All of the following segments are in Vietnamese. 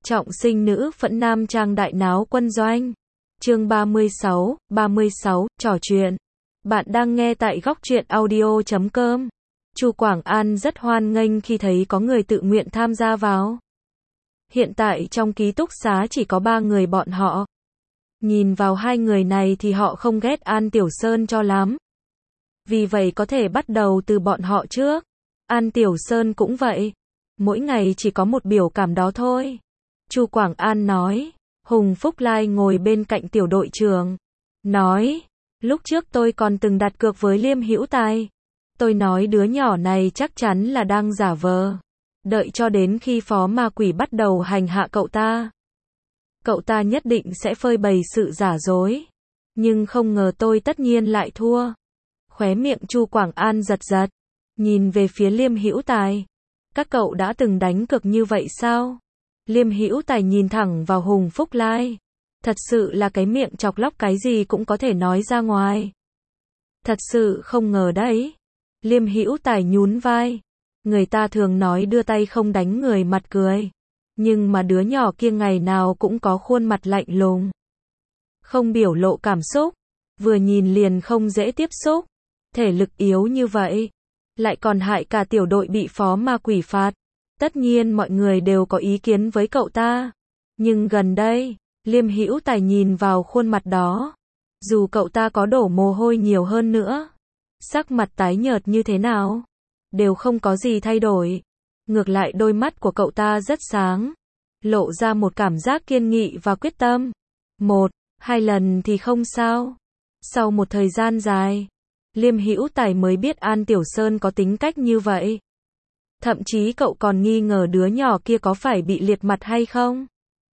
Trọng sinh nữ phẫn nam trang đại náo quân doanh. Chương 36, trò chuyện. Bạn đang nghe tại góc truyện audio.com. Chu Quảng An rất hoan nghênh khi thấy có người tự nguyện tham gia vào. Hiện tại trong ký túc xá chỉ có 3 người bọn họ. Nhìn vào 2 người này thì họ không ghét An Tiểu Sơn cho lắm. Vì vậy có thể bắt đầu từ bọn họ trước. An Tiểu Sơn cũng vậy. Mỗi ngày chỉ có một biểu cảm đó thôi. Chu Quảng An nói. Hùng Phúc Lai ngồi bên cạnh tiểu đội trưởng. Nói. Lúc trước tôi còn từng đặt cược với Liêm Hữu Tài. Tôi nói đứa nhỏ này chắc chắn là đang giả vờ. Đợi cho đến khi phó ma quỷ bắt đầu hành hạ cậu ta. Cậu ta nhất định sẽ phơi bày sự giả dối. Nhưng không ngờ tôi tất nhiên lại thua. Khóe miệng Chu Quảng An giật giật. Nhìn về phía Liêm Hữu Tài. Các cậu đã từng đánh cược như vậy sao? Liêm Hữu Tài nhìn thẳng vào Hùng Phúc Lai. Thật sự là cái miệng chọc lóc cái gì cũng có thể nói ra ngoài. Thật sự không ngờ đấy. Liêm Hữu Tài nhún vai. Người ta thường nói đưa tay không đánh người mặt cười. Nhưng mà đứa nhỏ kia ngày nào cũng có khuôn mặt lạnh lùng. Không biểu lộ cảm xúc. Vừa nhìn liền không dễ tiếp xúc. Thể lực yếu như vậy. Lại còn hại cả tiểu đội bị phó ma quỷ phạt. Tất nhiên mọi người đều có ý kiến với cậu ta. Nhưng gần đây, Liêm Hữu Tài nhìn vào khuôn mặt đó. Dù cậu ta có đổ mồ hôi nhiều hơn nữa. Sắc mặt tái nhợt như thế nào. Đều không có gì thay đổi. Ngược lại đôi mắt của cậu ta rất sáng. Lộ ra một cảm giác kiên nghị và quyết tâm. 1, 2 lần thì không sao. Sau một thời gian dài, Liêm Hữu Tài mới biết An Tiểu Sơn có tính cách như vậy. Thậm chí cậu còn nghi ngờ đứa nhỏ kia có phải bị liệt mặt hay không.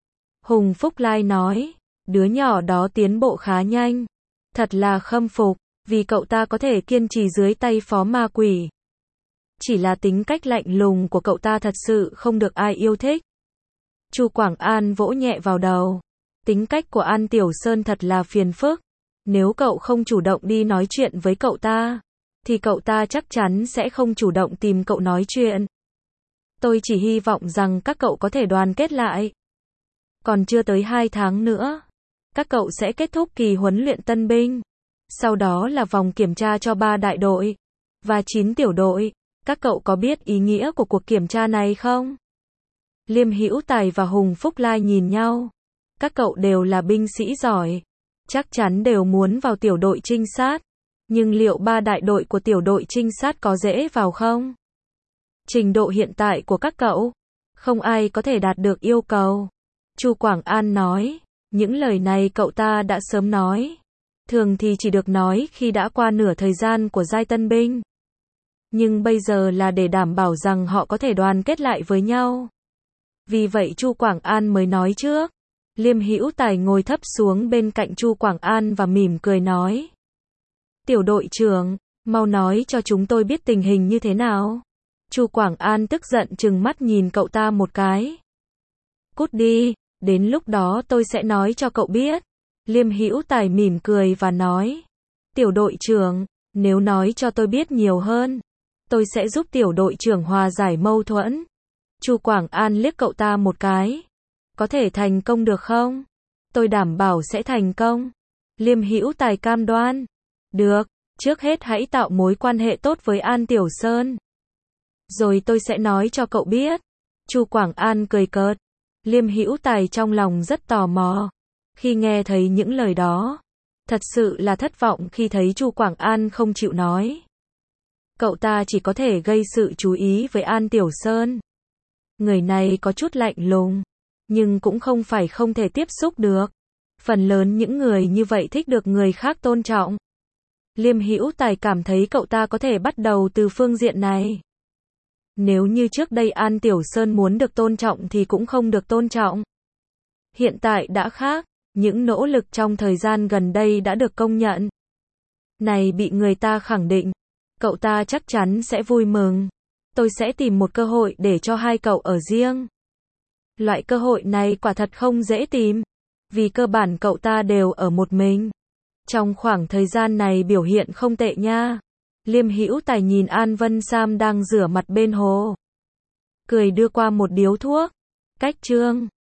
Hùng Phúc Lai nói, đứa nhỏ đó tiến bộ khá nhanh. Thật là khâm phục, vì cậu ta có thể kiên trì dưới tay phó ma quỷ. Chỉ là tính cách lạnh lùng của cậu ta thật sự không được ai yêu thích. Chu Quảng An vỗ nhẹ vào đầu. Tính cách của An Tiểu Sơn thật là phiền phức. Nếu cậu không chủ động đi nói chuyện với cậu ta, thì cậu ta chắc chắn sẽ không chủ động tìm cậu nói chuyện. Tôi chỉ hy vọng rằng các cậu có thể đoàn kết lại. Còn chưa tới 2 tháng nữa, các cậu sẽ kết thúc kỳ huấn luyện tân binh. Sau đó là vòng kiểm tra cho 3 đại đội và 9 tiểu đội. Các cậu có biết ý nghĩa của cuộc kiểm tra này không? Liêm Hữu Tài và Hùng Phúc Lai nhìn nhau. Các cậu đều là binh sĩ giỏi. Chắc chắn đều muốn vào tiểu đội trinh sát. Nhưng liệu 3 đại đội của tiểu đội trinh sát có dễ vào không? Trình độ hiện tại của các cậu, không ai có thể đạt được yêu cầu. Chu Quảng An nói, những lời này cậu ta đã sớm nói. Thường thì chỉ được nói khi đã qua nửa thời gian của giai tân binh. Nhưng bây giờ là để đảm bảo rằng họ có thể đoàn kết lại với nhau. Vì vậy Chu Quảng An mới nói trước. Liêm Hữu Tài ngồi thấp xuống bên cạnh Chu Quảng An và mỉm cười nói. Tiểu đội trưởng, mau nói cho chúng tôi biết tình hình như thế nào. Chu Quảng An tức giận trừng mắt nhìn cậu ta một cái. Cút đi, đến lúc đó tôi sẽ nói cho cậu biết. Liêm Hữu Tài mỉm cười và nói. Tiểu đội trưởng, nếu nói cho tôi biết nhiều hơn, tôi sẽ giúp tiểu đội trưởng hòa giải mâu thuẫn. Chu Quảng An liếc cậu ta một cái. Có thể thành công được không? Tôi đảm bảo sẽ thành công. Liêm Hữu Tài cam đoan. Được, trước hết hãy tạo mối quan hệ tốt với An Tiểu Sơn. Rồi tôi sẽ nói cho cậu biết. Chu Quảng An cười cợt. Liêm Hữu Tài trong lòng rất tò mò. Khi nghe thấy những lời đó, thật sự là thất vọng khi thấy Chu Quảng An không chịu nói. Cậu ta chỉ có thể gây sự chú ý với An Tiểu Sơn. Người này có chút lạnh lùng, nhưng cũng không phải không thể tiếp xúc được. Phần lớn những người như vậy thích được người khác tôn trọng. Liêm Hữu Tài cảm thấy cậu ta có thể bắt đầu từ phương diện này. Nếu như trước đây An Tiểu Sơn muốn được tôn trọng thì cũng không được tôn trọng. Hiện tại đã khác, những nỗ lực trong thời gian gần đây đã được công nhận. Này bị người ta khẳng định, cậu ta chắc chắn sẽ vui mừng. Tôi sẽ tìm một cơ hội để cho 2 cậu ở riêng. Loại cơ hội này quả thật không dễ tìm. Vì cơ bản cậu ta đều ở một mình. Trong khoảng thời gian này biểu hiện không tệ nha. Liêm Hữu Tài nhìn An Vân Sam đang rửa mặt bên hồ. Cười đưa qua một điếu thuốc. Cách chương